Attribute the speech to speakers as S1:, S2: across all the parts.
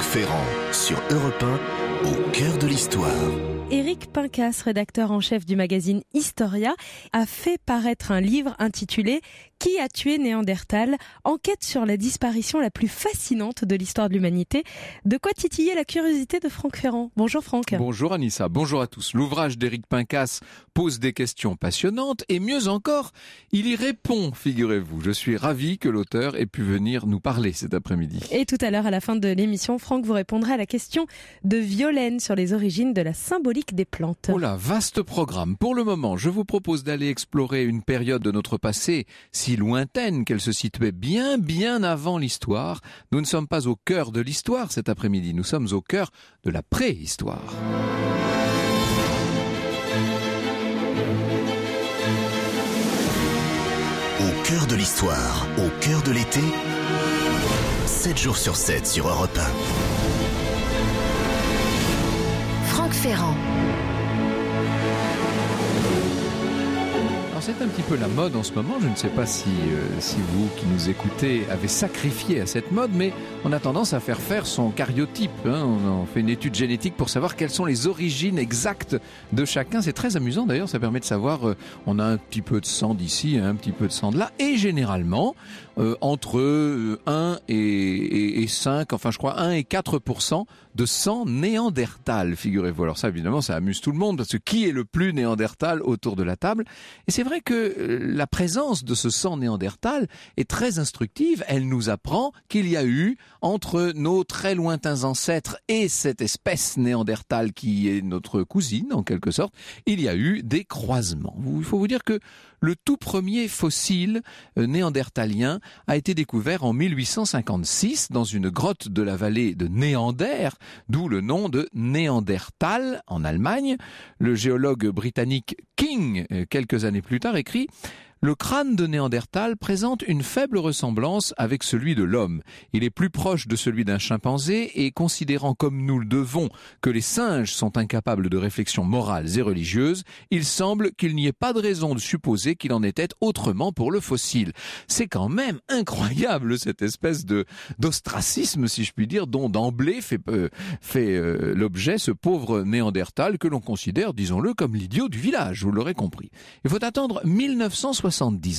S1: Ferrand, sur Europe 1, au cœur de l'histoire.
S2: Éric Pincas, rédacteur en chef du magazine Historia, a fait paraître un livre intitulé « Qui a tué Néandertal ? Enquête sur la disparition la plus fascinante de l'histoire de l'humanité ». De quoi titiller la curiosité de Franck Ferrand. Bonjour Franck.
S3: Bonjour Anissa, bonjour à tous. L'ouvrage d'Éric Pincas pose des questions passionnantes et mieux encore, il y répond, figurez-vous. Je suis ravi que l'auteur ait pu venir nous parler cet après-midi.
S2: Et tout à l'heure, à la fin de l'émission, Franck vous répondra à la question de Violaine sur les origines de la symbolique des plantes.
S3: Oh là, vaste programme. Pour le moment, je vous propose d'aller explorer une période de notre passé si lointaine qu'elle se situait bien avant l'histoire. Nous ne sommes pas au cœur de l'histoire cet après-midi, nous sommes au cœur de la préhistoire.
S1: Au cœur de l'histoire, au cœur de l'été, 7 jours sur 7 sur Europe 1.
S4: Franck Ferrand.
S3: Alors c'est un petit peu la mode en ce moment, je ne sais pas si vous qui nous écoutez avez sacrifié à cette mode, mais on a tendance à faire son cariotype. On fait une étude génétique pour savoir quelles sont les origines exactes de chacun. C'est très amusant d'ailleurs, ça permet de savoir, on a un petit peu de sang d'ici, un petit peu de sang de là, et généralement, entre 1 et 5, enfin je crois 1 et 4% de sang néandertal, figurez-vous. Alors ça évidemment ça amuse tout le monde, parce que qui est le plus néandertal autour de la table? Et c'est vrai que la présence de ce sang néandertal est très instructive. Elle nous apprend qu'il y a eu entre nos très lointains ancêtres et cette espèce néandertale qui est notre cousine en quelque sorte, il y a eu des croisements. Il faut vous dire que le tout premier fossile néandertalien a été découvert en 1856 dans une grotte de la vallée de Néander, d'où le nom de Néandertal en Allemagne. Le géologue britannique King, quelques années plus tard, écrit: le crâne de Néandertal présente une faible ressemblance avec celui de l'homme. Il est plus proche de celui d'un chimpanzé et considérant comme nous le devons que les singes sont incapables de réflexions morales et religieuses, il semble qu'il n'y ait pas de raison de supposer qu'il en était autrement pour le fossile. C'est quand même incroyable cette espèce d'ostracisme, si je puis dire, dont d'emblée fait l'objet ce pauvre Néandertal que l'on considère, disons-le, comme l'idiot du village, vous l'aurez compris. Il faut attendre 1979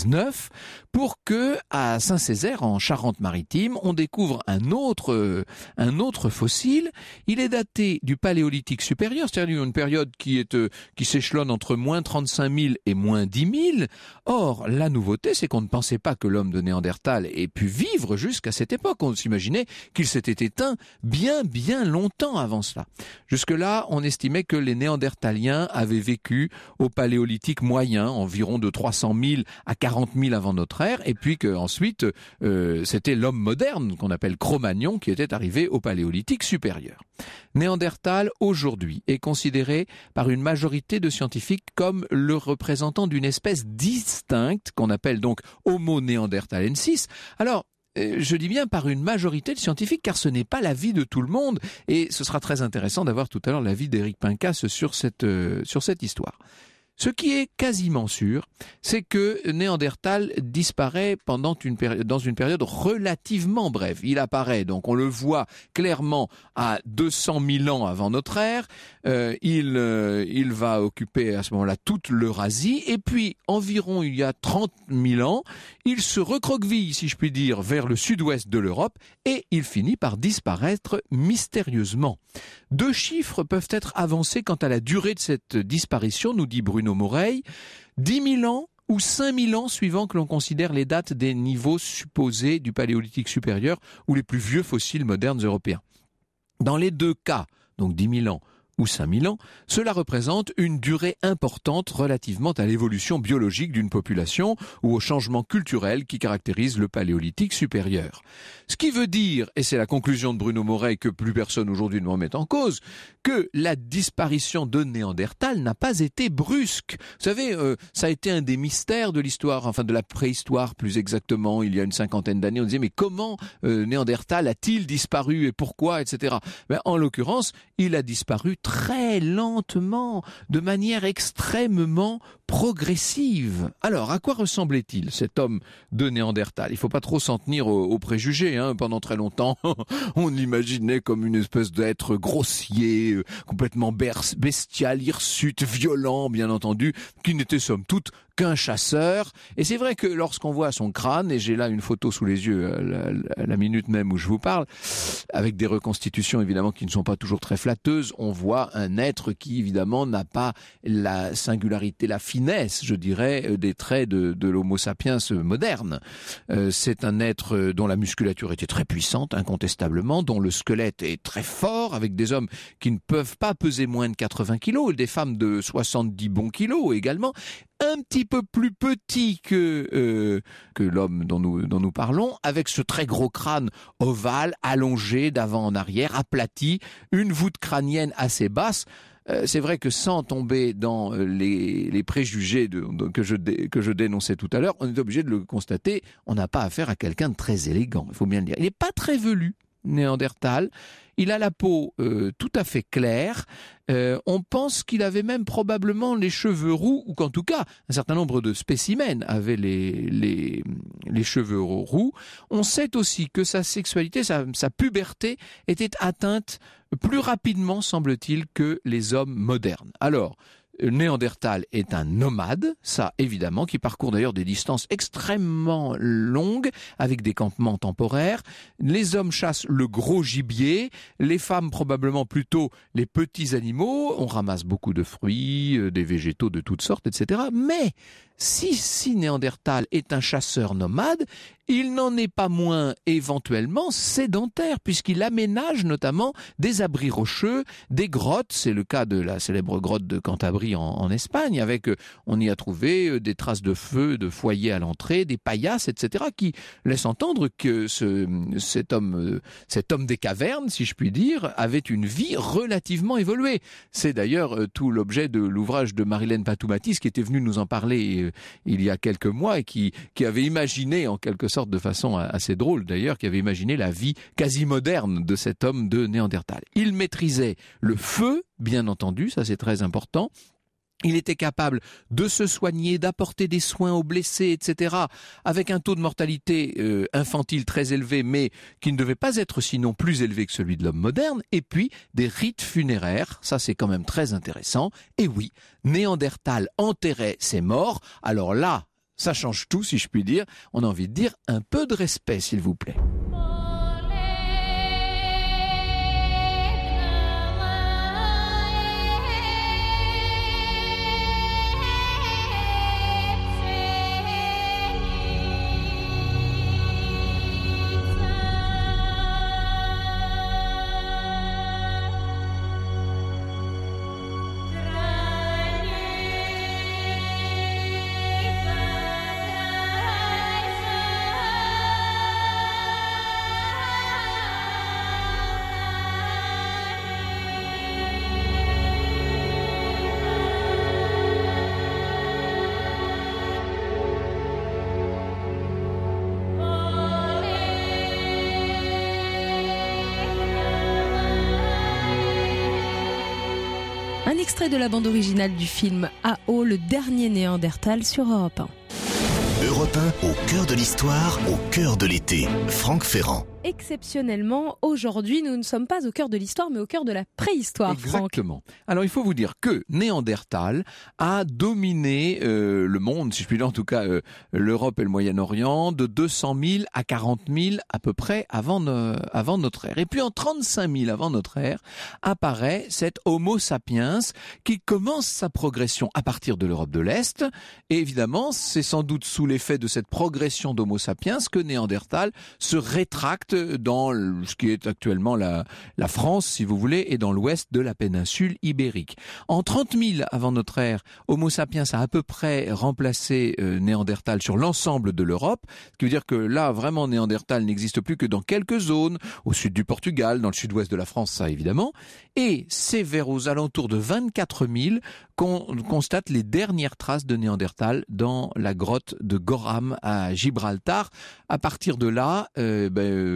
S3: pour que, à Saint-Césaire, en Charente-Maritime, on découvre un autre fossile. Il est daté du Paléolithique supérieur, c'est-à-dire une période qui s'échelonne entre moins 35 000 et moins 10 000. Or, la nouveauté, c'est qu'on ne pensait pas que l'homme de Néandertal ait pu vivre jusqu'à cette époque. On s'imaginait qu'il s'était éteint bien longtemps avant cela. Jusque-là, on estimait que les Néandertaliens avaient vécu au Paléolithique moyen, environ de 300 000 à 40 000 avant notre ère, et puis qu'ensuite c'était l'homme moderne qu'on appelle Cro-Magnon qui était arrivé au Paléolithique supérieur. Néandertal aujourd'hui est considéré par une majorité de scientifiques comme le représentant d'une espèce distincte qu'on appelle donc Homo neanderthalensis. Alors je dis bien par une majorité de scientifiques, car ce n'est pas l'avis de tout le monde, et ce sera très intéressant d'avoir tout à l'heure l'avis d'Éric Pincas sur cette histoire. Ce qui est quasiment sûr, c'est que Néandertal disparaît dans une période relativement brève. Il apparaît, donc on le voit clairement à 200 000 ans avant notre ère. Il va occuper à ce moment-là toute l'Eurasie. Et puis, environ il y a 30 000 ans, il se recroqueville, si je puis dire, vers le sud-ouest de l'Europe et il finit par disparaître mystérieusement. 2 chiffres peuvent être avancés quant à la durée de cette disparition, nous dit Bruno Moreil, 10 000 ans ou 5 000 ans suivant que l'on considère les dates des niveaux supposés du Paléolithique supérieur ou les plus vieux fossiles modernes européens. Dans les 2 cas, donc 10 000 ans ou 5 000 ans, cela représente une durée importante relativement à l'évolution biologique d'une population ou au changement culturel qui caractérise le Paléolithique supérieur. Ce qui veut dire, et c'est la conclusion de Bruno Moreil que plus personne aujourd'hui ne remet en cause, que la disparition de Néandertal n'a pas été brusque. Vous savez, ça a été un des mystères de l'histoire, enfin de la préhistoire plus exactement, il y a une 50aine d'années, on disait mais comment Néandertal a-t-il disparu et pourquoi, etc. En l'occurrence, il a disparu très lentement, de manière extrêmement progressive. Alors, à quoi ressemblait-il, cet homme de Néandertal ? Il ne faut pas trop s'en tenir aux préjugés. Pendant très longtemps, on l'imaginait comme une espèce d'être grossier, complètement bestial, hirsute, violent, bien entendu, qui n'était somme toute qu'un chasseur. Et c'est vrai que lorsqu'on voit son crâne, et j'ai là une photo sous les yeux à la minute même où je vous parle, avec des reconstitutions évidemment qui ne sont pas toujours très flatteuses, on voit un être qui évidemment n'a pas la singularité, la finesse, je dirais, des traits de l'Homo sapiens moderne. C'est un être dont la musculature était très puissante, incontestablement, dont le squelette est très fort, avec des hommes qui ne peuvent pas peser moins de 80 kilos, et des femmes de 70 bons kilos également, un petit peu plus petit que l'homme dont nous parlons, avec ce très gros crâne ovale, allongé d'avant en arrière, aplati, une voûte crânienne assez basse. C'est vrai que sans tomber dans les préjugés que je dénonçais tout à l'heure, on est obligé de le constater, on n'a pas affaire à quelqu'un de très élégant, il faut bien le dire. Il n'est pas très velu, Néandertal. Il a la peau tout à fait claire. On pense qu'il avait même probablement les cheveux roux, ou qu'en tout cas, un certain nombre de spécimens avaient les cheveux roux. On sait aussi que sa sexualité, sa puberté était atteinte plus rapidement, semble-t-il, que les hommes modernes. Alors, Néandertal est un nomade, ça évidemment, qui parcourt d'ailleurs des distances extrêmement longues avec des campements temporaires. Les hommes chassent le gros gibier, les femmes probablement plutôt les petits animaux. On ramasse beaucoup de fruits, des végétaux de toutes sortes, etc. Mais si Néandertal est un chasseur nomade, il n'en est pas moins éventuellement sédentaire, puisqu'il aménage notamment des abris rocheux, des grottes. C'est le cas de la célèbre grotte de Cantabrie en Espagne, avec, on y a trouvé des traces de feu, de foyers à l'entrée, des paillasses, etc., qui laissent entendre que cet homme des cavernes, si je puis dire, avait une vie relativement évoluée. C'est d'ailleurs tout l'objet de l'ouvrage de Marilène Patoumatis, qui était venue nous en parler il y a quelques mois, et qui avait imaginé, en quelque sorte de façon assez drôle d'ailleurs, qui avait imaginé la vie quasi moderne de cet homme de Néandertal. Il maîtrisait le feu, bien entendu, ça c'est très important. Il était capable de se soigner, d'apporter des soins aux blessés, etc., avec un taux de mortalité infantile très élevé, mais qui ne devait pas être sinon plus élevé que celui de l'homme moderne. Et puis, des rites funéraires, ça c'est quand même très intéressant. Et oui, Néandertal enterrait ses morts. Alors là, ça change tout, si je puis dire. On a envie de dire un peu de respect, s'il vous plaît.
S2: Un extrait de la bande originale du film A.O. le dernier Néandertal sur Europe 1.
S1: Europe 1, au cœur de l'histoire, au cœur de l'été. Franck Ferrand.
S2: Exceptionnellement, aujourd'hui, nous ne sommes pas au cœur de l'histoire, mais au cœur de la préhistoire,
S3: Exactement. Franck. Alors, il faut vous dire que Néandertal a dominé le monde, si je puis dire, en tout cas l'Europe et le Moyen-Orient, de 200 000 à 40 000 à peu près avant notre ère. Et puis, en 35 000 avant notre ère, apparaît cet Homo sapiens qui commence sa progression à partir de l'Europe de l'Est. Et évidemment, c'est sans doute sous l'effet de cette progression d'Homo sapiens que Néandertal se rétracte dans ce qui est actuellement la France, si vous voulez, et dans l'ouest de la péninsule ibérique. En 30 000 avant notre ère, Homo sapiens a à peu près remplacé Néandertal sur l'ensemble de l'Europe, ce qui veut dire que là, vraiment, Néandertal n'existe plus que dans quelques zones, au sud du Portugal, dans le sud-ouest de la France, ça évidemment, et c'est aux alentours de 24 000 qu'on constate les dernières traces de Néandertal dans la grotte de Goram à Gibraltar. À partir de là,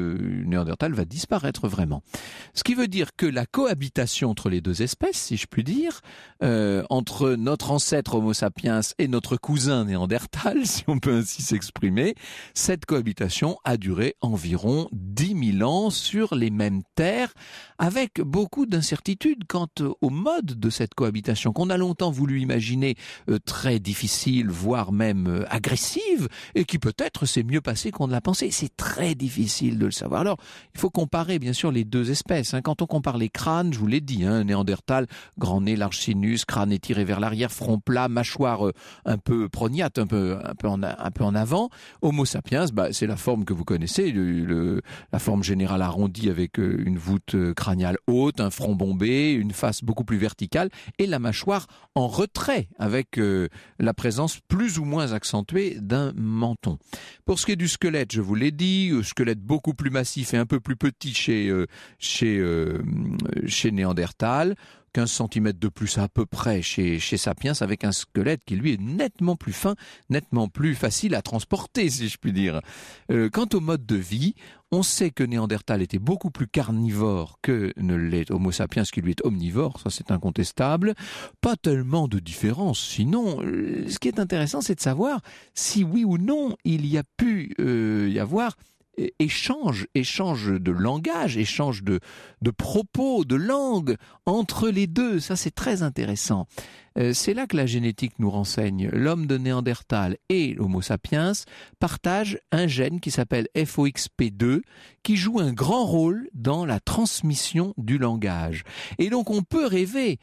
S3: Néandertal va disparaître vraiment. Ce qui veut dire que la cohabitation entre les deux espèces, si je puis dire, entre notre ancêtre Homo sapiens et notre cousin Néandertal, si on peut ainsi s'exprimer, cette cohabitation a duré environ 10 000 ans sur les mêmes terres, avec beaucoup d'incertitudes quant au mode de cette cohabitation, qu'on a longtemps voulu imaginer très difficile, voire même agressive, et qui peut-être s'est mieux passé qu'on ne l'a pensé. C'est très difficile de le savoir. Alors, il faut comparer bien sûr les deux espèces. Quand on compare les crânes, je vous l'ai dit, Néandertal, grand nez, large sinus, crâne étiré vers l'arrière, front plat, mâchoire un peu prognate, un peu en avant. Homo sapiens, c'est la forme que vous connaissez, la forme générale arrondie avec une voûte crâniale haute, un front bombé, une face beaucoup plus verticale et la mâchoire en retrait avec la présence plus ou moins accentuée d'un menton. Pour ce qui est du squelette, je vous l'ai dit, squelette beaucoup plus massif et un peu plus petit chez Néandertal, 15 cm de plus à peu près chez Sapiens, avec un squelette qui lui est nettement plus fin, nettement plus facile à transporter, si je puis dire. Quant au mode de vie, on sait que Néandertal était beaucoup plus carnivore que ne l'est Homo sapiens, qui lui est omnivore, ça c'est incontestable. Pas tellement de différence, sinon, ce qui est intéressant, c'est de savoir si oui ou non il y a pu y avoir échange de langage, échange de propos, de langue entre les deux. Ça, c'est très intéressant. C'est là que la génétique nous renseigne. L'homme de Néandertal et l'Homo sapiens partagent un gène qui s'appelle FOXP2, qui joue un grand rôle dans la transmission du langage. Et donc, on peut rêver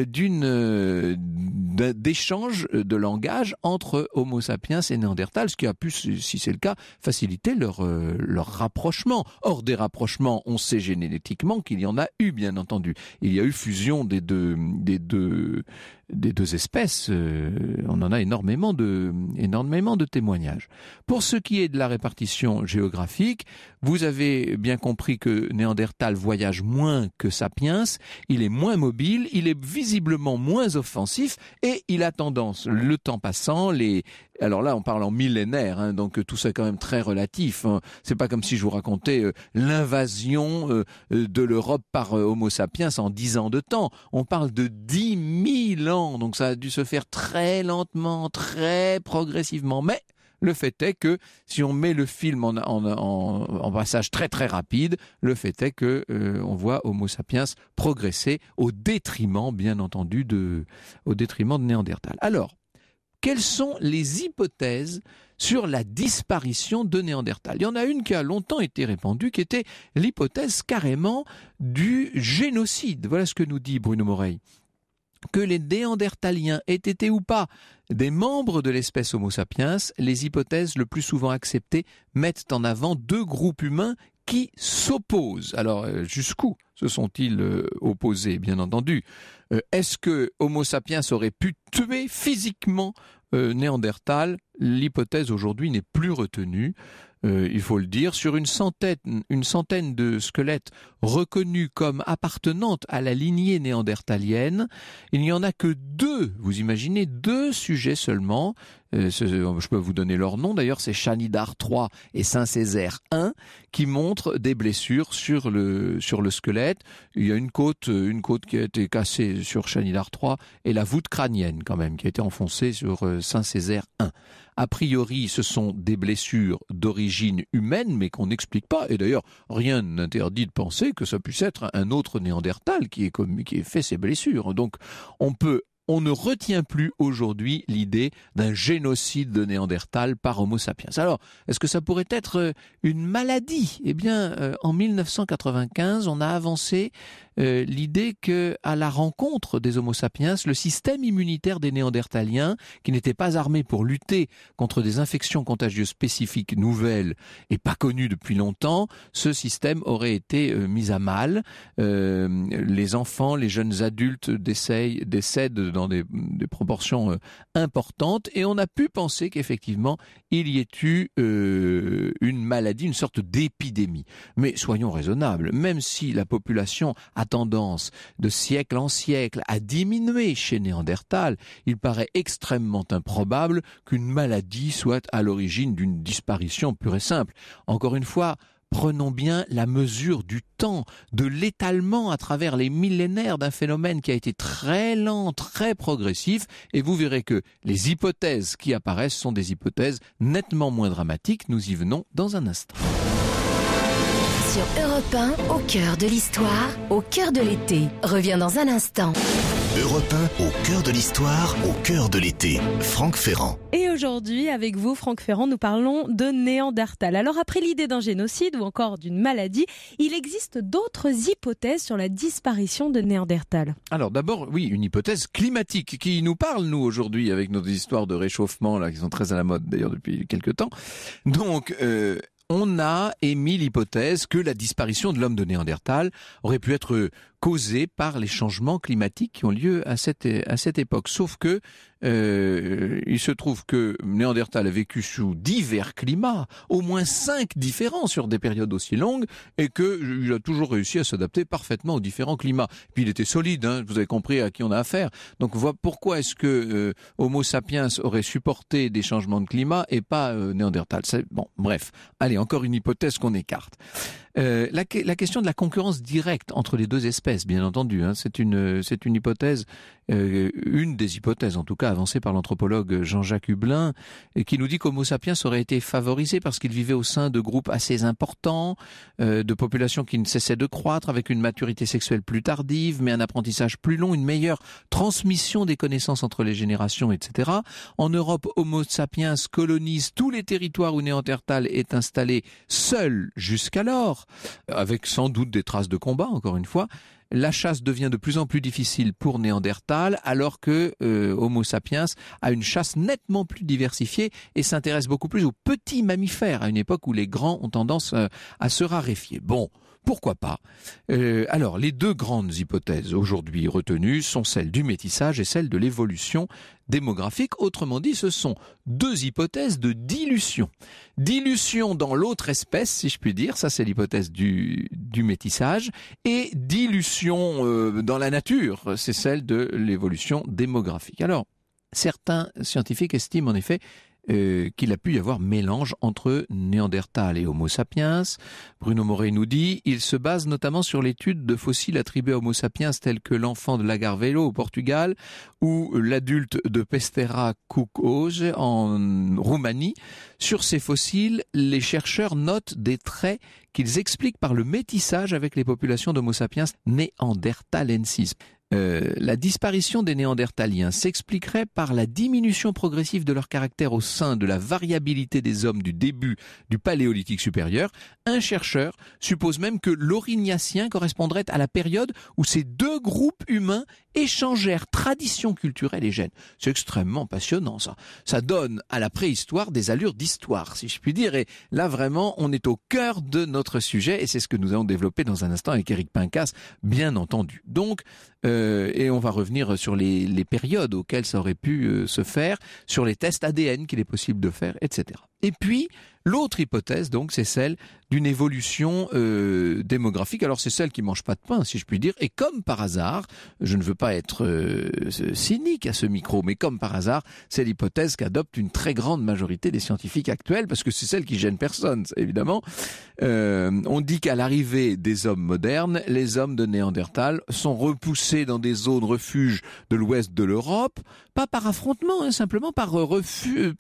S3: d'échange de langage entre Homo sapiens et Néandertal, ce qui a pu, si c'est le cas, faciliter leur rapprochement. Or, des rapprochements, on sait génétiquement qu'il y en a eu, bien entendu. Il y a eu fusion des deux espèces. On en a énormément de témoignages. Pour ce qui est de la répartition géographique, vous avez bien compris que Néandertal voyage moins que Sapiens, il est moins mobile, il est visiblement moins offensif et il a tendance, le temps passant, alors là on parle en millénaires, donc tout ça est quand même très relatif. C'est pas comme si je vous racontais l'invasion de l'Europe par Homo sapiens en 10 ans de temps. On parle de 10 000 ans, donc ça a dû se faire très lentement, très progressivement, mais le fait est que si on met le film en passage très très rapide, le fait est que on voit Homo sapiens progresser au détriment, bien entendu, de Néandertal. Alors, quelles sont les hypothèses sur la disparition de Néandertal? Il y en a une qui a longtemps été répandue, qui était l'hypothèse carrément du génocide. Voilà ce que nous dit Bruno Moreil. Que les Néandertaliens aient été ou pas des membres de l'espèce Homo sapiens, les hypothèses le plus souvent acceptées mettent en avant deux groupes humains qui s'opposent. Alors, jusqu'où se sont-ils opposés, bien entendu? Est-ce que Homo sapiens aurait pu tuer physiquement Néandertal? L'hypothèse aujourd'hui n'est plus retenue. Il faut le dire, sur une centaine de squelettes reconnus comme appartenant à la lignée néandertalienne, il n'y en a que 2, vous imaginez, 2 sujets seulement. Je peux vous donner leur nom, d'ailleurs, c'est Shanidar III et Saint-Césaire I, qui montrent des blessures sur le squelette. Il y a une côte qui a été cassée sur Shanidar III et la voûte crânienne, quand même, qui a été enfoncée sur Saint-Césaire I. A priori, ce sont des blessures d'origine humaine, mais qu'on n'explique pas. Et d'ailleurs, rien n'interdit de penser que ça puisse être un autre Néandertal qui ait fait ces blessures. Donc, on ne retient plus aujourd'hui l'idée d'un génocide de Néandertal par Homo sapiens. Alors, est-ce que ça pourrait être une maladie? Eh bien, en 1995, on a avancé l'idée que, à la rencontre des Homo sapiens, le système immunitaire des Néandertaliens, qui n'était pas armé pour lutter contre des infections contagieuses spécifiques nouvelles et pas connues depuis longtemps, ce système aurait été mis à mal. Les enfants, les jeunes adultes décèdent dans des proportions importantes, et on a pu penser qu'effectivement il y ait eu une maladie, une sorte d'épidémie. Mais soyons raisonnables, même si la population a tendance de siècle en siècle à diminuer chez Néandertal, il paraît extrêmement improbable qu'une maladie soit à l'origine d'une disparition pure et simple. Encore une fois, prenons bien la mesure du temps, de l'étalement à travers les millénaires d'un phénomène qui a été très lent, très progressif, et vous verrez que les hypothèses qui apparaissent sont des hypothèses nettement moins dramatiques. Nous y venons dans un instant.
S4: Sur Europe 1, au cœur de l'histoire, au cœur de l'été. Revient dans un instant.
S1: Europe 1, au cœur de l'histoire, au cœur de l'été. Franck Ferrand.
S2: Et aujourd'hui, avec vous, Franck Ferrand, nous parlons de Néandertal. Alors, après l'idée d'un génocide ou encore d'une maladie, il existe d'autres hypothèses sur la disparition de Néandertal.
S3: Alors d'abord, oui, une hypothèse climatique qui nous parle, nous, aujourd'hui, avec nos histoires de réchauffement, là, qui sont très à la mode, d'ailleurs, depuis quelques temps. Donc, on a émis l'hypothèse que la disparition de l'homme de Néandertal aurait pu être causée par les changements climatiques qui ont lieu à cette époque. Sauf que il se trouve que Néandertal a vécu sous divers climats, au moins 5 différents sur des périodes aussi longues, et qu'il a toujours réussi à s'adapter parfaitement aux différents climats. Puis il était solide, hein, vous avez compris à qui on a affaire. Donc voilà pourquoi est-ce que Homo sapiens aurait supporté des changements de climat et pas Néandertal. Bon, bref. Allez, encore une hypothèse qu'on écarte. La question de la concurrence directe entre les deux espèces, bien entendu, hein, c'est une hypothèse, une des hypothèses en tout cas avancée par l'anthropologue Jean-Jacques Hublin, qui nous dit qu'Homo sapiens aurait été favorisé parce qu'il vivait au sein de groupes assez importants, de populations qui ne cessaient de croître, avec une maturité sexuelle plus tardive, mais un apprentissage plus long, une meilleure transmission des connaissances entre les générations, etc. En Europe, Homo sapiens colonise tous les territoires où Néandertal est installé seul jusqu'alors, avec sans doute des traces de combat, encore une fois. La chasse devient de plus en plus difficile pour Néandertal, alors que Homo sapiens a une chasse nettement plus diversifiée et s'intéresse beaucoup plus aux petits mammifères, à une époque où les grands ont tendance à se raréfier. Bon, pourquoi pas ? Alors, les deux grandes hypothèses aujourd'hui retenues sont celles du métissage et celle de l'évolution démographique. Autrement dit, ce sont deux hypothèses de dilution. Dilution dans l'autre espèce, si je puis dire, ça c'est l'hypothèse du métissage, et dilution dans la nature, c'est celle de l'évolution démographique. Alors, certains scientifiques estiment en effet qu'il a pu y avoir mélange entre Néandertal et Homo sapiens. Bruno Morey nous dit il se base notamment sur l'étude de fossiles attribués à Homo sapiens tels que l'enfant de Lagarvelo au Portugal ou l'adulte de Pestera Kukos en Roumanie. Sur ces fossiles, les chercheurs notent des traits qu'ils expliquent par le métissage avec les populations d'Homo sapiens néandertalensis. La disparition des Néandertaliens s'expliquerait par la diminution progressive de leur caractère au sein de la variabilité des hommes du début du Paléolithique supérieur. Un chercheur suppose même que l'Aurignacien correspondrait à la période où ces deux groupes humains échangèrent traditions culturelles et gènes. C'est extrêmement passionnant ça. Ça donne à la préhistoire des allures d'histoire, si je puis dire. Et là vraiment, on est au cœur de notre sujet et c'est ce que nous allons développer dans un instant avec Éric Pincas, bien entendu. Donc, et on va revenir sur les périodes auxquelles ça aurait pu se faire, sur les tests ADN qu'il est possible de faire, etc. Et puis, l'autre hypothèse, donc, c'est celle d'une évolution démographique. Alors, c'est celle qui mange pas de pain, si je puis dire. Et comme par hasard, je ne veux pas être cynique à ce micro, mais comme par hasard, c'est l'hypothèse qu'adopte une très grande majorité des scientifiques actuels, parce que c'est celle qui gêne personne, évidemment. On dit qu'à l'arrivée des hommes modernes, les hommes de Néandertal sont repoussés dans des zones refuges de l'ouest de l'Europe, pas par affrontement, hein, simplement par recul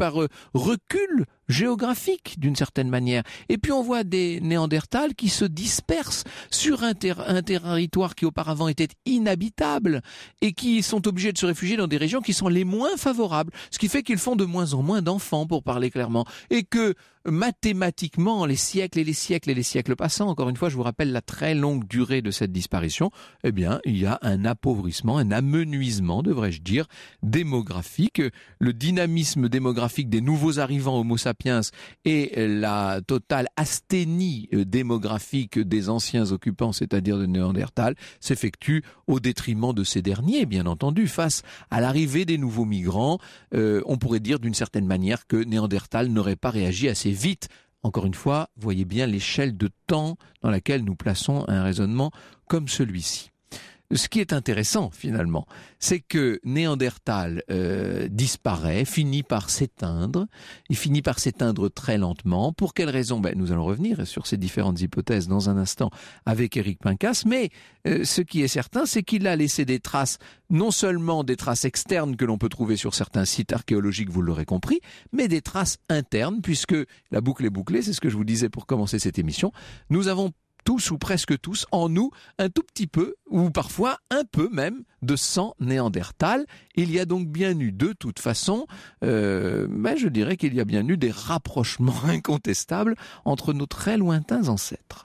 S3: géographique d'une certaine manière. Et puis on voit des Néandertals qui se dispersent sur un territoire qui auparavant était inhabitable et qui sont obligés de se réfugier dans des régions qui sont les moins favorables, ce qui fait qu'ils font de moins en moins d'enfants, pour parler clairement, et que mathématiquement, les siècles et les siècles et les siècles passant, encore une fois, je vous rappelle la très longue durée de cette disparition, eh bien, il y a un appauvrissement, un amenuisement, devrais-je dire, démographique. Le dynamisme démographique des nouveaux arrivants Homo sapiens et la totale asthénie démographique des anciens occupants, c'est-à-dire de Néandertal, s'effectue au détriment de ces derniers, bien entendu. Face à l'arrivée des nouveaux migrants, on pourrait dire d'une certaine manière que Néandertal n'aurait pas réagi assez vite. Encore une fois, voyez bien l'échelle de temps dans laquelle nous plaçons un raisonnement comme celui-ci. ce qui est intéressant finalement, c'est que Néandertal disparaît, finit par s'éteindre. Il finit par s'éteindre très lentement. Pour quelle raison ? Nous allons revenir sur ces différentes hypothèses dans un instant avec Éric Pincas. Mais ce qui est certain, c'est qu'il a laissé des traces, non seulement des traces externes que l'on peut trouver sur certains sites archéologiques, vous l'aurez compris, mais des traces internes, puisque la boucle est bouclée, c'est ce que je vous disais pour commencer cette émission. Nous avons tous ou presque tous en nous un tout petit peu, ou parfois un peu même, de sang néandertal. Il y a donc bien eu de toute façon, je dirais qu'il y a bien eu des rapprochements incontestables entre nos très lointains ancêtres.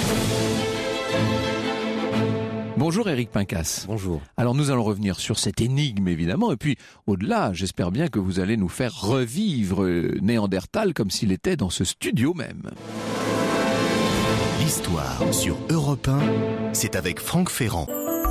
S3: Bonjour Éric Pincas.
S5: Bonjour.
S3: Alors nous allons revenir sur cette énigme évidemment, et puis au-delà, j'espère bien que vous allez nous faire revivre Néandertal comme s'il était dans ce studio même.
S1: L'histoire sur Europe 1, c'est avec Franck Ferrand.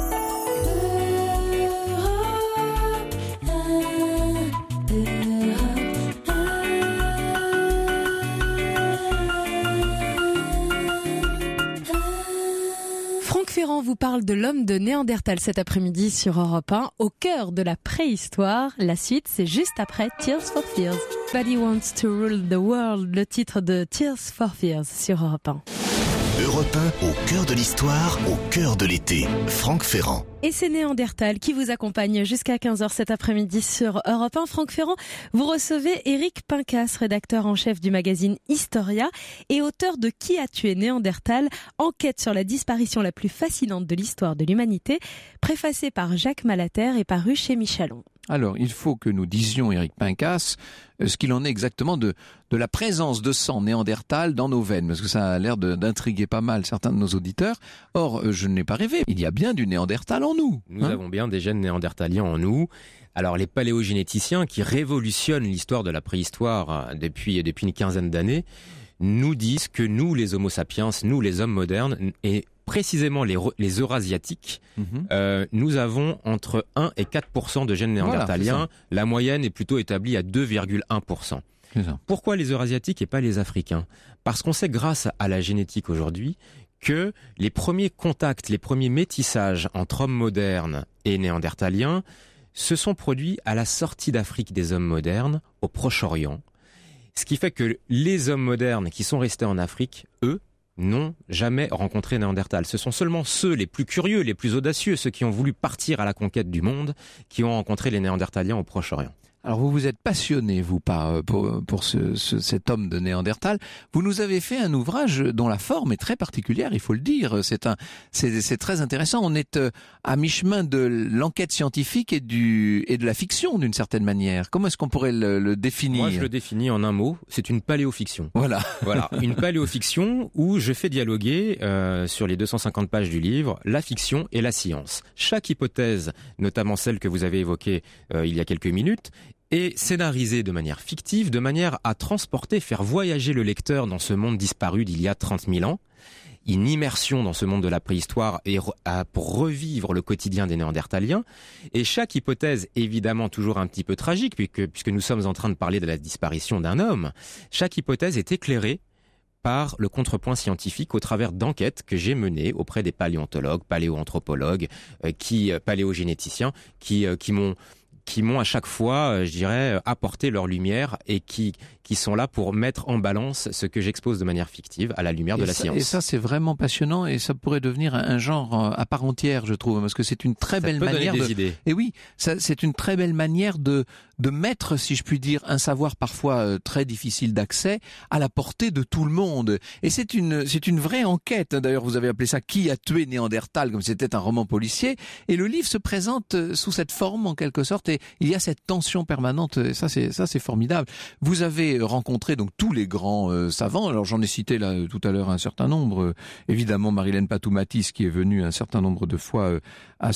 S2: Franck Ferrand vous parle de l'homme de Néandertal cet après-midi sur Europe 1, au cœur de la préhistoire. La suite, c'est juste après Tears for Fears. Nobody Wants to Rule the World, le titre de Tears for Fears sur Europe 1.
S1: Europe 1, au cœur de l'histoire, au cœur de l'été. Franck Ferrand.
S2: Et c'est Néandertal qui vous accompagne jusqu'à 15h cet après-midi sur Europe 1. Franck Ferrand, vous recevez Éric Pincas, rédacteur en chef du magazine Historia et auteur de Qui a tué Néandertal ? Enquête sur la disparition la plus fascinante de l'histoire de l'humanité, préfacé par Jacques Malater et paru chez Michalon.
S3: Alors, il faut que nous disions, Éric Pincas, ce qu'il en est exactement de la présence de sang néandertal dans nos veines, parce que ça a l'air d'intriguer pas mal certains de nos auditeurs. Or, je n'ai pas rêvé, il y a bien du néandertal en nous.
S5: Nous avons bien des gènes néandertaliens en nous. Alors, les paléogénéticiens qui révolutionnent l'histoire de la préhistoire depuis une quinzaine d'années nous disent que nous, les Homo sapiens, nous, les hommes modernes, et précisément les Eurasiatiques, nous avons entre 1 et 4% de gènes néandertaliens. Voilà, la moyenne est plutôt établie à 2,1%. Pourquoi les Eurasiatiques et pas les Africains ? Parce qu'on sait, grâce à la génétique aujourd'hui, que les premiers contacts, les premiers métissages entre hommes modernes et néandertaliens se sont produits à la sortie d'Afrique des hommes modernes au Proche-Orient. Ce qui fait que les hommes modernes qui sont restés en Afrique, eux, n'ont jamais rencontré Néandertal. Ce sont seulement ceux les plus curieux, les plus audacieux, ceux qui ont voulu partir à la conquête du monde, qui ont rencontré les Néandertaliens au Proche-Orient.
S3: Alors vous êtes passionné, vous, pour cet homme de Néandertal. Vous nous avez fait un ouvrage dont la forme est très particulière, il faut le dire. C'est très intéressant. On est à mi-chemin de l'enquête scientifique et de la fiction, d'une certaine manière. Comment est-ce qu'on pourrait le définir ?
S5: Moi, je le définis en un mot. C'est une paléofiction.
S3: Voilà.
S5: Une paléofiction où je fais dialoguer sur les 250 pages du livre la fiction et la science. Chaque hypothèse, notamment celle que vous avez évoquée il y a quelques minutes, est scénarisé de manière fictive, de manière à transporter, faire voyager le lecteur dans ce monde disparu d'il y a 30 000 ans, une immersion dans ce monde de la préhistoire et pour revivre le quotidien des Néandertaliens. Et chaque hypothèse, évidemment toujours un petit peu tragique, puisque nous sommes en train de parler de la disparition d'un homme, chaque hypothèse est éclairée par le contrepoint scientifique au travers d'enquêtes que j'ai menées auprès des paléontologues, paléoanthropologues, paléogénéticiens, qui m'ont à chaque fois, je dirais, apporté leur lumière et qui sont là pour mettre en balance ce que j'expose de manière fictive à la lumière de la science.
S3: Et ça, c'est vraiment passionnant et ça pourrait devenir un genre à part entière, je trouve, parce que c'est une très belle manière
S5: des idées.
S3: Et oui, c'est une très belle manière de mettre, si je puis dire, un savoir parfois très difficile d'accès à la portée de tout le monde. Et c'est une vraie enquête. D'ailleurs, vous avez appelé ça Qui a tué Néandertal, comme c'était un roman policier. Et le livre se présente sous cette forme, en quelque sorte, et il y a cette tension permanente. Et ça, c'est formidable. Vous avez rencontré donc tous les grands savants. Alors, j'en ai cité là tout à l'heure un certain nombre. Évidemment, Marilène Patou-Matis, qui est venue un certain nombre de fois à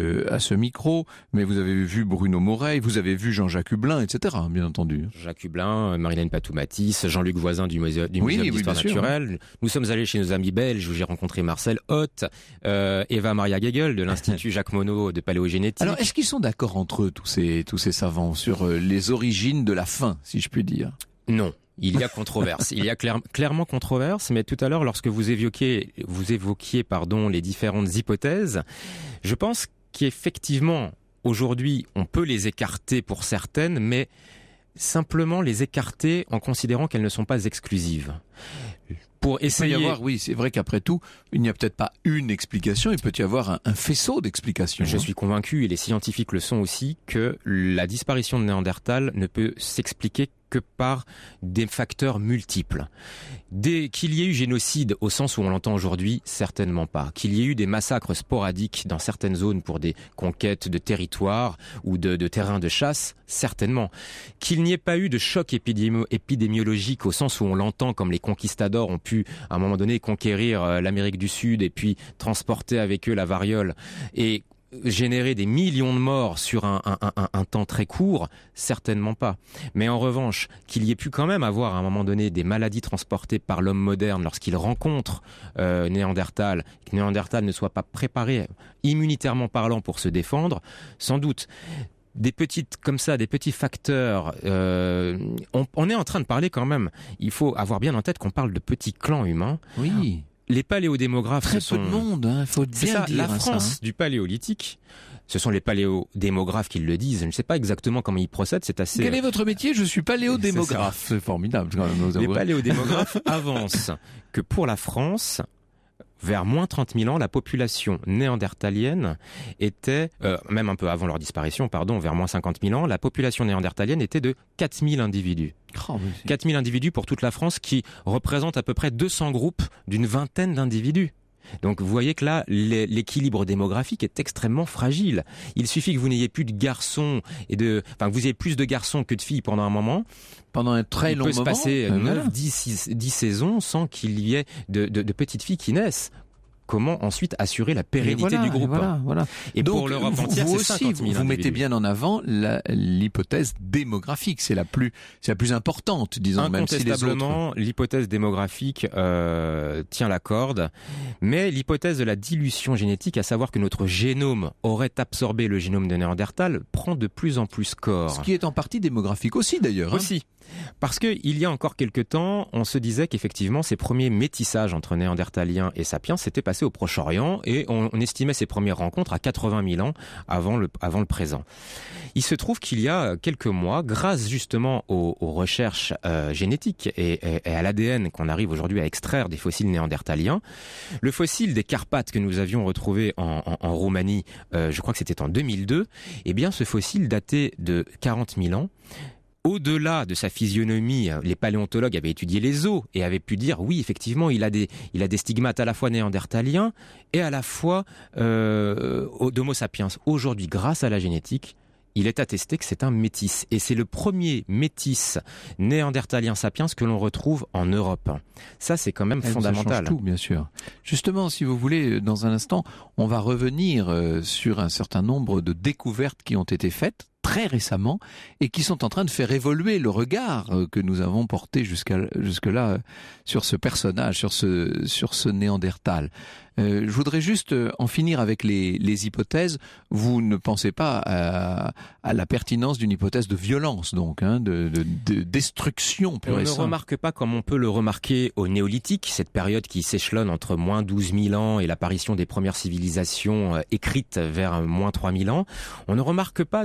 S3: ce micro. Mais vous avez vu Bruno Moreil, vous avez vu Jean-Jacques Hublin, etc., bien entendu.
S5: Jacques Hublin, Marilène Patou-Matis, Jean-Luc Voisin du Muséum d'Histoire Naturelle. Nous sommes allés chez nos amis belges où j'ai rencontré Marcel Hoth, Eva Maria Gegel de l'Institut Jacques Monod de paléogénétique.
S3: Alors, est-ce qu'ils sont d'accord entre eux, tous ces savants, sur les origines de la faim, si je puis dire ?
S5: Non. Il y a controverse. Il y a clairement controverse, mais tout à l'heure, lorsque vous évoquiez les différentes hypothèses, je pense qu'effectivement, aujourd'hui, on peut les écarter pour certaines, mais simplement les écarter en considérant qu'elles ne sont pas exclusives. Pour essayer...
S3: Il peut y avoir, oui, c'est vrai qu'après tout, il n'y a peut-être pas une explication, il peut y avoir un faisceau d'explications.
S5: Je suis convaincu, et les scientifiques le sont aussi, que la disparition de Néandertal ne peut s'expliquer que par des facteurs multiples. Qu'il y ait eu génocide au sens où on l'entend aujourd'hui, certainement pas. Qu'il y ait eu des massacres sporadiques dans certaines zones pour des conquêtes de territoires ou de terrains de chasse, certainement. Qu'il n'y ait pas eu de choc épidémiologique au sens où on l'entend, comme les conquistadors ont pu à un moment donné conquérir l'Amérique du Sud et puis transporter avec eux la variole et générer des millions de morts sur un temps très court, certainement pas. Mais en revanche, qu'il y ait pu quand même avoir à un moment donné des maladies transportées par l'homme moderne lorsqu'il rencontre Néandertal, que Néandertal ne soit pas préparé immunitairement parlant pour se défendre, sans doute. Des petits facteurs. On est en train de parler quand même. Il faut avoir bien en tête qu'on parle de petits clans humains.
S3: Oui.
S5: Les paléodémographes,
S3: très peu de monde, hein, faut bien dire
S5: la France du paléolithique. Ce sont les paléodémographes qui le disent. Je ne sais pas exactement comment ils procèdent. C'est assez.
S3: Quel est votre métier ? Je suis paléodémographe. C'est formidable. Quand même,
S5: les paléodémographes avancent que pour la France, vers moins 30 000 ans, la population néandertalienne était, même un peu avant leur disparition, vers moins 50 000 ans, la population néandertalienne était de 4 000 individus. 4 000 individus pour toute la France, qui représentent à peu près 200 groupes d'une vingtaine d'individus. Donc vous voyez que là, l'équilibre démographique est extrêmement fragile. Il suffit que vous n'ayez plus de garçons que vous ayez plus de garçons que de filles pendant un moment.
S3: Pendant un très long moment.
S5: Il peut se passer 9, 10 saisons sans qu'il y ait de petites filles qui naissent. Comment ensuite assurer la pérennité du groupe.
S3: Voilà.
S5: Et
S3: donc,
S5: pour l'Europe entière, c'est 50 000 individus.
S3: Vous mettez bien en avant l'hypothèse démographique. C'est la plus importante, disons, même si les autres...
S5: Incontestablement, l'hypothèse démographique tient la corde. Mais l'hypothèse de la dilution génétique, à savoir que notre génome aurait absorbé le génome de Néandertal, prend de plus en plus corps.
S3: Ce qui est en partie démographique aussi, d'ailleurs.
S5: Aussi. Parce que il y a encore quelque temps, on se disait qu'effectivement ces premiers métissages entre Néandertaliens et Sapiens s'étaient passés au Proche-Orient et on estimait ces premières rencontres à 80 000 ans avant le présent. Il se trouve qu'il y a quelques mois, grâce justement aux recherches génétiques et à l'ADN qu'on arrive aujourd'hui à extraire des fossiles néandertaliens, le fossile des Carpates que nous avions retrouvé en Roumanie, je crois que c'était en 2002, eh bien ce fossile datait de 40 000 ans. Au-delà de sa physionomie, les paléontologues avaient étudié les os et avaient pu dire oui, effectivement, il a des stigmates à la fois néandertaliens et à la fois d'Homo sapiens. Aujourd'hui, grâce à la génétique, il est attesté que c'est un métis. Et c'est le premier métis néandertalien sapiens que l'on retrouve en Europe. Ça, c'est quand même fondamental.
S3: Ça change tout, bien sûr. Justement, si vous voulez, dans un instant, on va revenir sur un certain nombre de découvertes qui ont été faites très récemment et qui sont en train de faire évoluer le regard que nous avons porté jusque-là sur ce personnage, sur ce Néandertal. Je voudrais juste en finir avec les hypothèses. Vous ne pensez pas à la pertinence d'une hypothèse de violence, donc, de destruction pure et simple.
S5: On ne remarque pas comme on peut le remarquer au néolithique, cette période qui s'échelonne entre moins 12 000 ans et l'apparition des premières civilisations écrites vers moins 3 000 ans. On ne remarque pas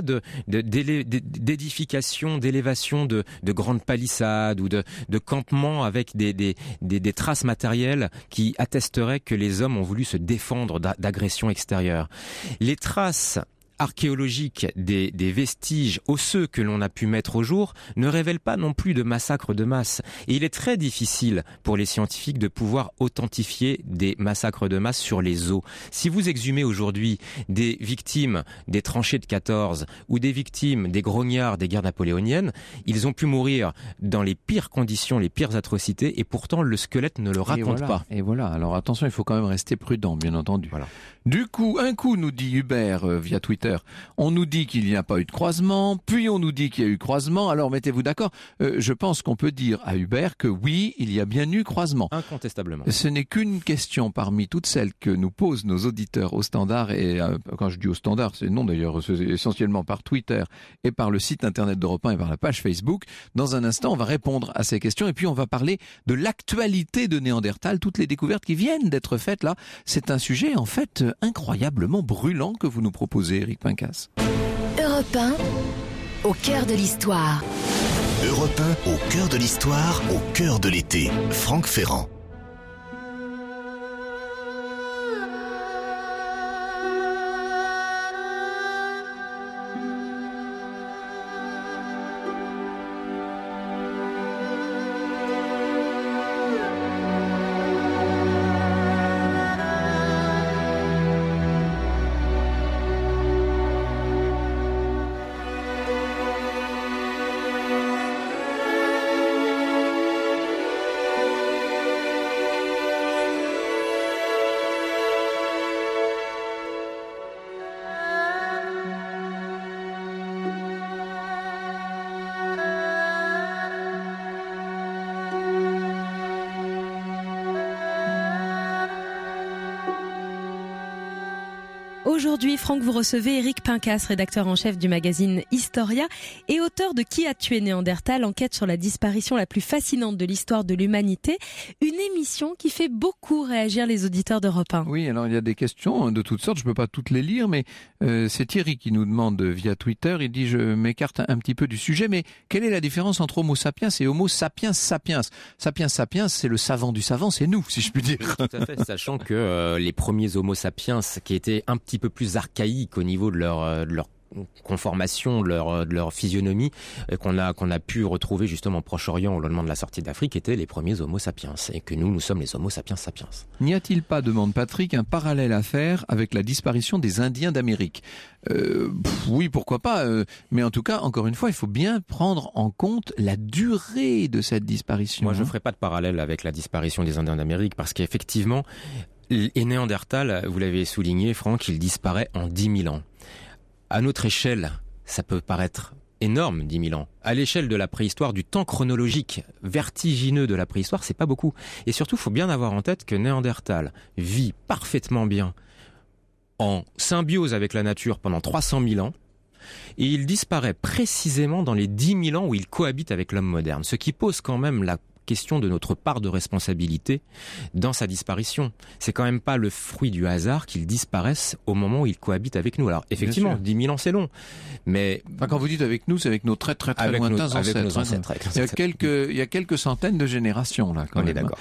S5: d'édification, d'élévation de grandes palissades ou de campements avec des traces matérielles qui attesteraient que les hommes ont voulu se défendre d'agressions extérieures. Les traces archéologiques des vestiges osseux que l'on a pu mettre au jour ne révèlent pas non plus de massacres de masse. Et il est très difficile pour les scientifiques de pouvoir authentifier des massacres de masse sur les os. Si vous exhumez aujourd'hui des victimes des tranchées de 14 ou des victimes des grognards des guerres napoléoniennes, ils ont pu mourir dans les pires conditions, les pires atrocités, et pourtant le squelette ne le raconte pas.
S3: Et voilà, alors attention, il faut quand même rester prudent, bien entendu.
S5: Voilà.
S3: Du coup, un coup nous dit Hubert via Twitter, on nous dit qu'il n'y a pas eu de croisement, puis on nous dit qu'il y a eu croisement. Alors mettez-vous d'accord, je pense qu'on peut dire à Hubert que oui, il y a bien eu croisement.
S5: Incontestablement.
S3: Ce n'est qu'une question parmi toutes celles que nous posent nos auditeurs au standard, et quand je dis au standard, c'est non d'ailleurs, c'est essentiellement par Twitter et par le site internet d'Europe 1 et par la page Facebook. Dans un instant, on va répondre à ces questions et puis on va parler de l'actualité de Néandertal, toutes les découvertes qui viennent d'être faites là. C'est un sujet en fait incroyablement brûlant que vous nous proposez, Éric Pincas.
S4: Europe 1, au cœur de l'histoire.
S1: Europe 1, au cœur de l'histoire, au cœur de l'été. Franck Ferrand.
S2: Aujourd'hui, Franck, vous recevez Éric Pincas, rédacteur en chef du magazine Historia et auteur de Qui a tué Néandertal, enquête sur la disparition la plus fascinante de l'histoire de l'humanité. Une émission qui fait beaucoup réagir les auditeurs d'Europe 1.
S3: Oui, alors il y a des questions de toutes sortes, je ne peux pas toutes les lire, mais c'est Thierry qui nous demande via Twitter, il dit « Je m'écarte un petit peu du sujet, mais quelle est la différence entre Homo sapiens et Homo sapiens sapiens ?» Sapiens sapiens, c'est le savant du savant, c'est nous, si je puis dire.
S5: Tout à fait, sachant que les premiers Homo sapiens, qui étaient un petit peu plus archaïques au niveau de leur conformation, de leur physionomie, qu'on a pu retrouver justement au Proche-Orient au lendemain de la sortie d'Afrique, étaient les premiers Homo sapiens, et que nous sommes les Homo sapiens sapiens.
S3: N'y a-t-il pas, demande Patrick, un parallèle à faire avec la disparition des Indiens d'Amérique ? Oui, pourquoi pas, mais en tout cas, encore une fois, il faut bien prendre en compte la durée de cette disparition.
S5: Moi, je ne ferai pas de parallèle avec la disparition des Indiens d'Amérique, parce qu'effectivement, et Néandertal, vous l'avez souligné, Franck, il disparaît en 10 000 ans. À notre échelle, ça peut paraître énorme, 10 000 ans. À l'échelle de la préhistoire, du temps chronologique vertigineux de la préhistoire, c'est pas beaucoup. Et surtout, il faut bien avoir en tête que Néandertal vit parfaitement bien en symbiose avec la nature pendant 300 000 ans. Et il disparaît précisément dans les 10 000 ans où il cohabite avec l'homme moderne. Ce qui pose quand même la question de notre part de responsabilité dans sa disparition. C'est quand même pas le fruit du hasard qu'il disparaisse au moment où il cohabite avec nous. Alors effectivement, 10 000 ans c'est long, mais
S3: enfin, quand vous dites avec nous, c'est avec nos très lointains ancêtres. Avec nos ancêtres. Il y a quelques centaines de générations là. Quand
S5: on
S3: même.
S5: Est d'accord.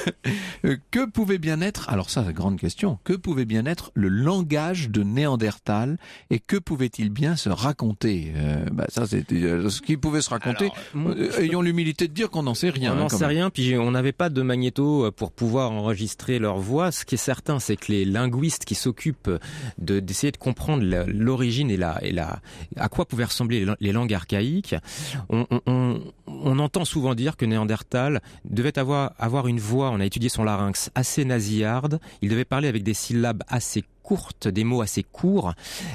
S3: Que pouvait bien être, alors ça, la grande question, que pouvait bien être le langage de Néandertal et que pouvait-il bien se raconter ça, c'est ce qui pouvait se raconter. Ayons l'humilité de dire qu'on n'en sait rien.
S5: On n'en sait rien, puis on n'avait pas de magnéto pour pouvoir enregistrer leur voix. Ce qui est certain, c'est que les linguistes qui s'occupent d'essayer de comprendre l'origine et à quoi pouvaient ressembler les langues archaïques, on entend souvent dire que Néandertal devait avoir une voix, on a étudié son larynx, assez nasillarde, il devait parler avec des syllabes assez courtes, des mots assez courts,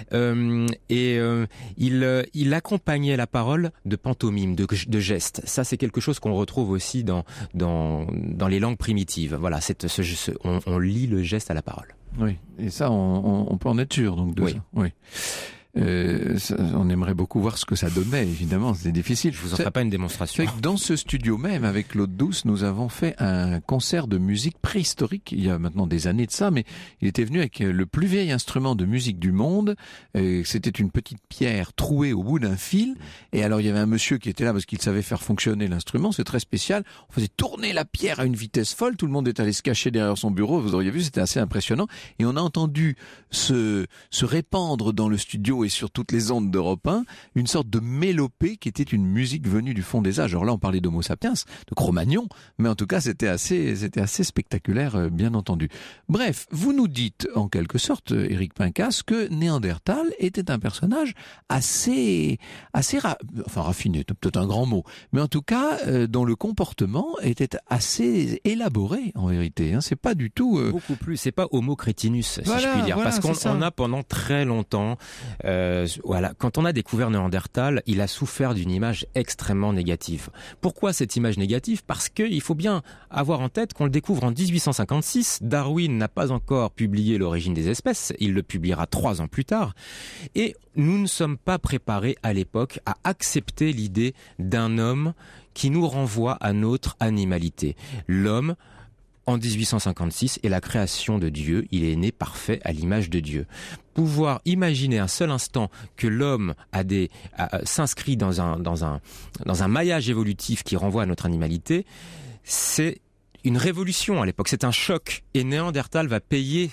S5: il accompagnait la parole de pantomimes, de gestes. Ça, c'est quelque chose qu'on retrouve aussi dans les langues primitives. Voilà, on lit le geste à la parole.
S3: Oui, et ça, on peut en être sûr, donc de
S5: oui.
S3: Ça. Oui. On aimerait beaucoup voir ce que ça donnait, évidemment, c'est difficile.
S5: Je vous en ferai pas une démonstration.
S3: C'est que dans ce studio même, avec Claude Douce, nous avons fait un concert de musique préhistorique, il y a maintenant des années de ça, mais il était venu avec le plus vieil instrument de musique du monde, c'était une petite pierre trouée au bout d'un fil, et alors il y avait un monsieur qui était là parce qu'il savait faire fonctionner l'instrument, c'est très spécial, on faisait tourner la pierre à une vitesse folle, tout le monde est allé se cacher derrière son bureau, vous auriez vu, c'était assez impressionnant, et on a entendu se répandre dans le studio radio et sur toutes les ondes d'Europe 1, une sorte de mélopée qui était une musique venue du fond des âges. Alors là, on parlait d'Homo sapiens, de Cro-Magnon, mais en tout cas, c'était assez spectaculaire, bien entendu. Bref, vous nous dites, en quelque sorte, Éric Pincas, que Néandertal était un personnage assez raffiné, peut-être un grand mot, mais en tout cas, dont le comportement était assez élaboré, en vérité. C'est pas du tout...
S5: Beaucoup plus, c'est pas Homo cretinus, si je puis dire, parce qu'on a pendant très longtemps, quand on a découvert Néandertal, il a souffert d'une image extrêmement négative. Pourquoi cette image négative ? Parce qu'il faut bien avoir en tête qu'on le découvre en 1856. Darwin n'a pas encore publié l'origine des espèces, il le publiera 3 ans plus tard. Et nous ne sommes pas préparés à l'époque à accepter l'idée d'un homme qui nous renvoie à notre animalité. L'homme, en 1856, est la création de Dieu, il est né parfait à l'image de Dieu. Pouvoir imaginer un seul instant que l'homme s'inscrit dans un maillage évolutif qui renvoie à notre animalité, c'est une révolution à l'époque, c'est un choc. Et Néandertal va payer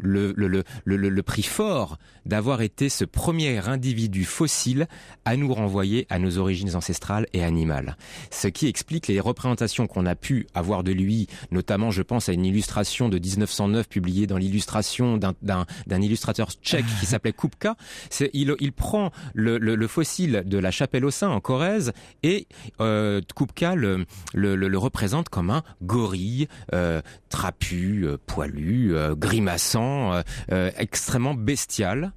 S5: le prix fort d'avoir été ce premier individu fossile à nous renvoyer à nos origines ancestrales et animales. Ce qui explique les représentations qu'on a pu avoir de lui, notamment je pense à une illustration de 1909 publiée dans l'illustration d'un illustrateur tchèque qui s'appelait Kupka. Il prend le fossile de la Chapelle aux Saints en Corrèze et Kupka le représente comme un gorille trapu, poilu, grimaçant, extrêmement bestial.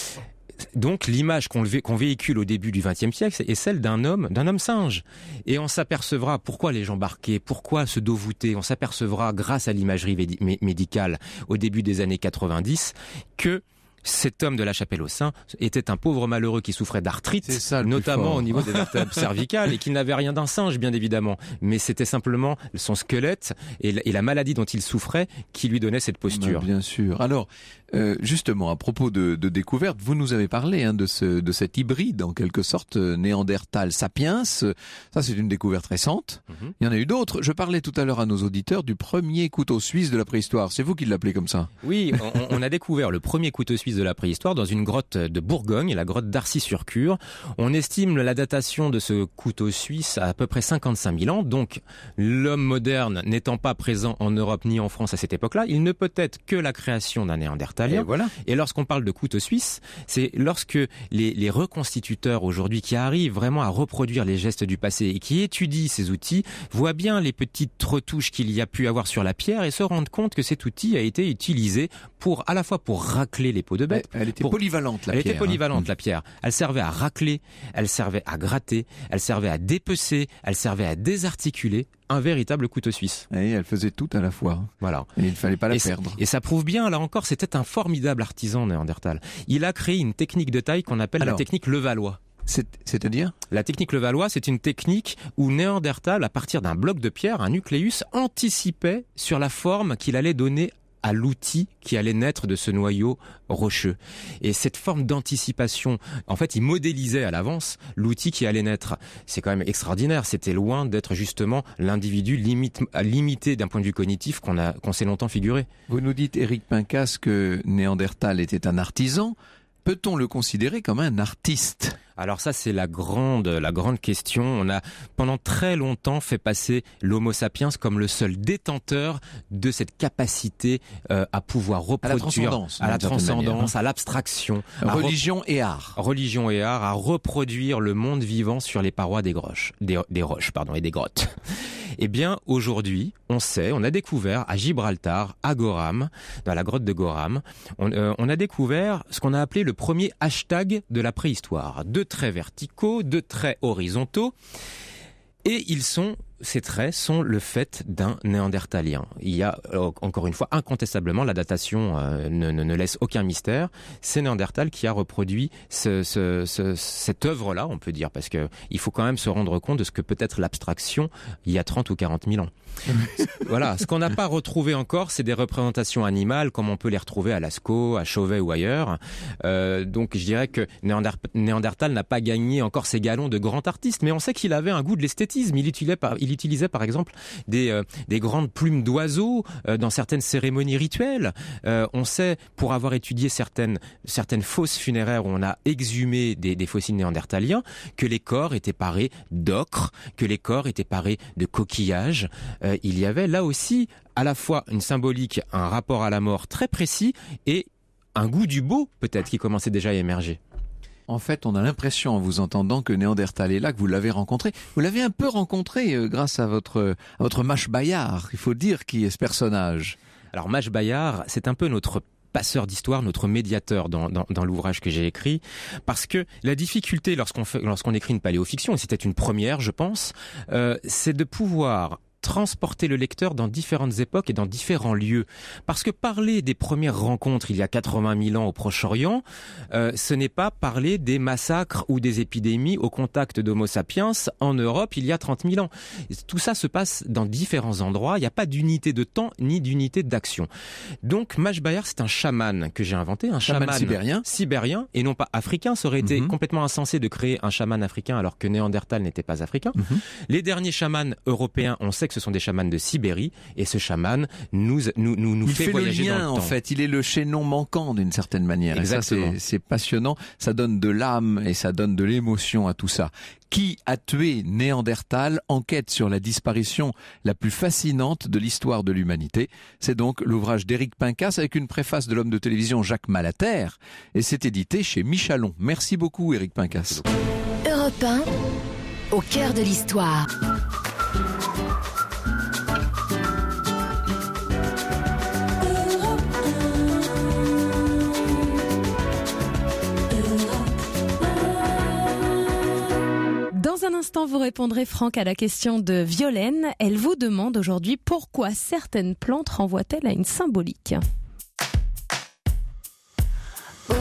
S5: Donc l'image qu'on véhicule au début du XXe siècle est celle d'un homme singe. Et on s'apercevra pourquoi les gens barquaient, pourquoi se dos voûter. On s'apercevra grâce à l'imagerie médicale au début des années 90 que cet homme de la Chapelle aux Saints était un pauvre malheureux qui souffrait d'arthrite, notamment au niveau des vertèbres cervicales, et qui n'avait rien d'un singe, bien évidemment. Mais c'était simplement son squelette et la maladie dont il souffrait qui lui donnait cette posture.
S3: Bien sûr. Alors, justement, à propos de découverte, vous nous avez parlé de cet hybride, en quelque sorte, Néandertal-Sapiens. Ça, c'est une découverte récente. Il y en a eu d'autres. Je parlais tout à l'heure à nos auditeurs du premier couteau suisse de la préhistoire. C'est vous qui l'appelez comme ça ?
S5: Oui, on a découvert le premier couteau suisse de la préhistoire dans une grotte de Bourgogne, la grotte d'Arcy-sur-Cure. On estime la datation de ce couteau suisse à peu près 55 000 ans. Donc, l'homme moderne n'étant pas présent en Europe ni en France à cette époque-là, il ne peut être que la création d'un Néandertalien.
S3: Et voilà.
S5: Et lorsqu'on parle de couteau suisse, c'est lorsque les reconstituteurs aujourd'hui qui arrivent vraiment à reproduire les gestes du passé et qui étudient ces outils, voient bien les petites retouches qu'il y a pu avoir sur la pierre et se rendent compte que cet outil a été utilisé à la fois pour racler les peaux de bête.
S3: Elle était polyvalente, la pierre.
S5: Elle était polyvalente, la pierre. Elle servait à racler, elle servait à gratter, elle servait à dépecer, elle servait à désarticuler. Un véritable couteau suisse.
S3: Et elle faisait tout à la fois.
S5: Voilà.
S3: Et il ne fallait pas la perdre.
S5: Et ça prouve bien, là encore, c'était un formidable artisan Néandertal. Il a créé une technique de taille qu'on appelle la technique Levallois.
S3: C'est-à-dire ?
S5: La technique Levallois, c'est une technique où Néandertal, à partir d'un bloc de pierre, un nucléus, anticipait sur la forme qu'il allait donner à l'outil qui allait naître de ce noyau rocheux. Et cette forme d'anticipation, en fait, il modélisait à l'avance l'outil qui allait naître. C'est quand même extraordinaire. C'était loin d'être justement l'individu limité d'un point de vue cognitif qu'on s'est longtemps figuré.
S3: Vous nous dites, Éric Pincas, que Néandertal était un artisan. Peut-on le considérer comme un artiste ?
S5: Alors ça, c'est la grande question. On a pendant très longtemps fait passer l'Homo sapiens comme le seul détenteur de cette capacité à pouvoir reproduire à la transcendance, à l'abstraction,
S3: religion et art,
S5: à reproduire le monde vivant sur les parois des roches et des grottes. Eh bien, aujourd'hui, on a découvert à Gibraltar, à Gorham, dans la grotte de Gorham, on a découvert ce qu'on a appelé le premier hashtag de la préhistoire. 2 traits verticaux, 2 traits horizontaux, et ces traits sont le fait d'un néandertalien. Il y a, encore une fois, incontestablement, la datation ne laisse aucun mystère. C'est Néandertal qui a reproduit cette œuvre-là, on peut dire, parce que il faut quand même se rendre compte de ce que peut être l'abstraction il y a 30 ou 40 000 ans. Voilà, ce qu'on n'a pas retrouvé encore, c'est des représentations animales comme on peut les retrouver à Lascaux, à Chauvet ou ailleurs. Donc je dirais que Néandertal n'a pas gagné encore ses galons de grand artiste, mais on sait qu'il avait un goût de l'esthétisme. Il utilisait par exemple des grandes plumes d'oiseaux dans certaines cérémonies rituelles. On sait, pour avoir étudié certaines fosses funéraires où on a exhumé des fossiles néandertaliens, que les corps étaient parés d'ocre, que les corps étaient parés de coquillages. Il y avait là aussi à la fois une symbolique, un rapport à la mort très précis et un goût du beau peut-être qui commençait déjà à émerger.
S3: En fait, on a l'impression en vous entendant que Néandertal est là, que vous l'avez rencontré. Vous l'avez un peu rencontré grâce à votre Mach Bayard, il faut dire, qui est ce personnage.
S5: Alors Mach Bayard, c'est un peu notre passeur d'histoire, notre médiateur dans l'ouvrage que j'ai écrit, parce que la difficulté lorsqu'on écrit une paléofiction, et c'était une première je pense, c'est de pouvoir transporter le lecteur dans différentes époques et dans différents lieux. Parce que parler des premières rencontres il y a 80 000 ans au Proche-Orient, ce n'est pas parler des massacres ou des épidémies au contact d'Homo sapiens en Europe il y a 30 000 ans. Tout ça se passe dans différents endroits, il n'y a pas d'unité de temps ni d'unité d'action. Donc Mach Bayard, c'est un chaman que j'ai inventé, un chaman sibérien et non pas africain. Ça aurait été complètement insensé de créer un chaman africain alors que Néandertal n'était pas africain. Les derniers chamans européens, on sait que ce sont des chamans de Sibérie, et ce chaman nous fait voyager dans le temps.
S3: En fait, il est le chaînon manquant d'une certaine manière.
S5: Exactement.
S3: Et ça, c'est passionnant. Ça donne de l'âme et ça donne de l'émotion à tout ça. Qui a tué Néandertal? Enquête sur la disparition la plus fascinante de l'histoire de l'humanité. C'est donc l'ouvrage d'Éric Pincas avec une préface de l'homme de télévision Jacques Malater, et c'est édité chez Michalon. Merci beaucoup, Éric Pincas.
S4: Europe 1, au cœur de l'histoire.
S2: Dans un instant, vous répondrez, Franck, à la question de Violaine. Elle vous demande aujourd'hui pourquoi certaines plantes renvoient-elles à une symbolique.
S6: Oh,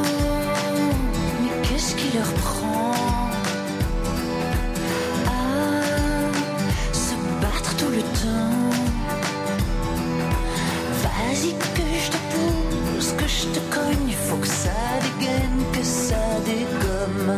S6: mais qu'est-ce qui leur prend à se battre tout le temps? Vas-y que je te pousse, que je te cogne, il faut que ça dégaine, que ça dégomme.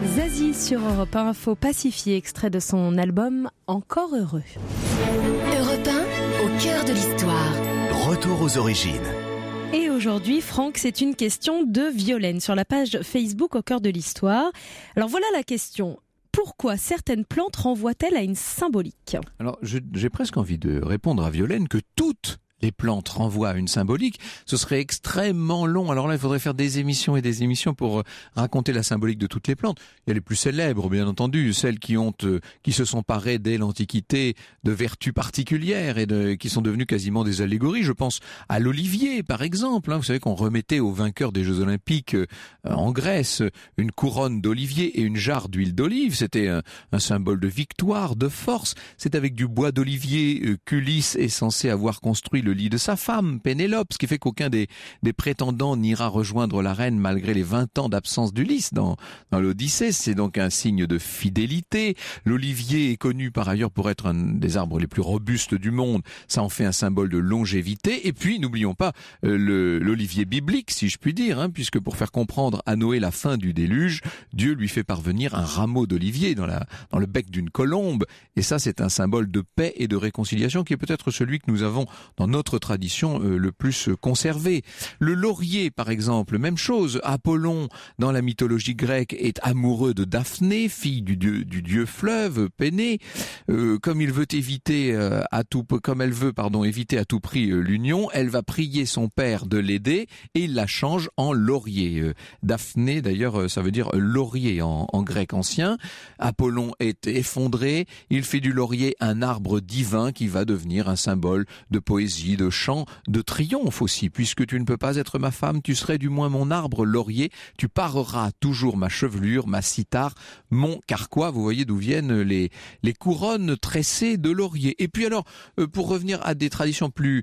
S2: Zazie sur Europe 1, Info Pacifié, extrait de son album Encore heureux.
S4: Europe 1, au cœur de l'histoire.
S1: Retour aux origines.
S2: Et aujourd'hui, Franck, c'est une question de Violaine sur la page Facebook Au cœur de l'histoire. Alors voilà la question. Pourquoi certaines plantes renvoient-elles à une symbolique ?
S3: Alors, j'ai presque envie de répondre à Violaine que toutes les plantes renvoient à une symbolique. Ce serait extrêmement long. Alors là, il faudrait faire des émissions et des émissions pour raconter la symbolique de toutes les plantes. Il y a les plus célèbres, bien entendu, celles qui se sont parées dès l'Antiquité de vertus particulières et qui sont devenues quasiment des allégories. Je pense à l'olivier, par exemple. Vous savez qu'on remettait aux vainqueurs des Jeux Olympiques en Grèce une couronne d'olivier et une jarre d'huile d'olive. C'était un symbole de victoire, de force. C'est avec du bois d'olivier qu'Ulysse est censé avoir construit le lit de sa femme, Pénélope, ce qui fait qu'aucun des prétendants n'ira rejoindre la reine malgré les 20 ans d'absence d'Ulysse dans l'Odyssée. C'est donc un signe de fidélité. L'olivier est connu par ailleurs pour être un des arbres les plus robustes du monde. Ça en fait un symbole de longévité. Et puis, n'oublions pas l'olivier biblique, si je puis dire, puisque pour faire comprendre à Noé la fin du déluge, Dieu lui fait parvenir un rameau d'olivier dans le bec d'une colombe. Et ça, c'est un symbole de paix et de réconciliation qui est peut-être celui que nous avons dans notre tradition le plus conservé. Le laurier, par exemple, même chose. Apollon, dans la mythologie grecque, est amoureux de Daphné, fille du dieu fleuve, Pénée. Comme elle veut éviter à tout prix l'union, elle va prier son père de l'aider et il la change en laurier. Daphné, d'ailleurs, ça veut dire laurier en grec ancien. Apollon est effondré. Il fait du laurier un arbre divin qui va devenir un symbole de poésie, de chant, de triomphe aussi. Puisque tu ne peux pas être ma femme, tu serais du moins mon arbre laurier. Tu pareras toujours ma chevelure, ma cithare, mon carquois. Vous voyez d'où viennent les couronnes tressées de laurier. Et puis alors, pour revenir à des traditions plus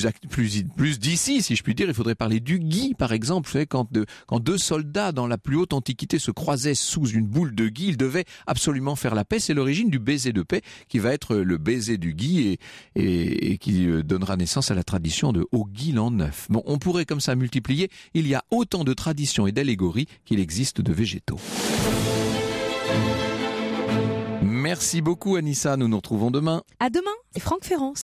S3: d'ici, si je puis dire, il faudrait parler du gui, par exemple. Vous savez, quand deux soldats dans la plus haute antiquité se croisaient sous une boule de gui, ils devaient absolument faire la paix. C'est l'origine du baiser de paix, qui va être le baiser du gui et qui donnera naissance à la tradition de Au Gui l'an 9. Bon, on pourrait comme ça multiplier. Il y a autant de traditions et d'allégories qu'il existe de végétaux. Merci beaucoup Anissa, nous nous retrouvons demain.
S2: À demain, c'est Franck Ferrand.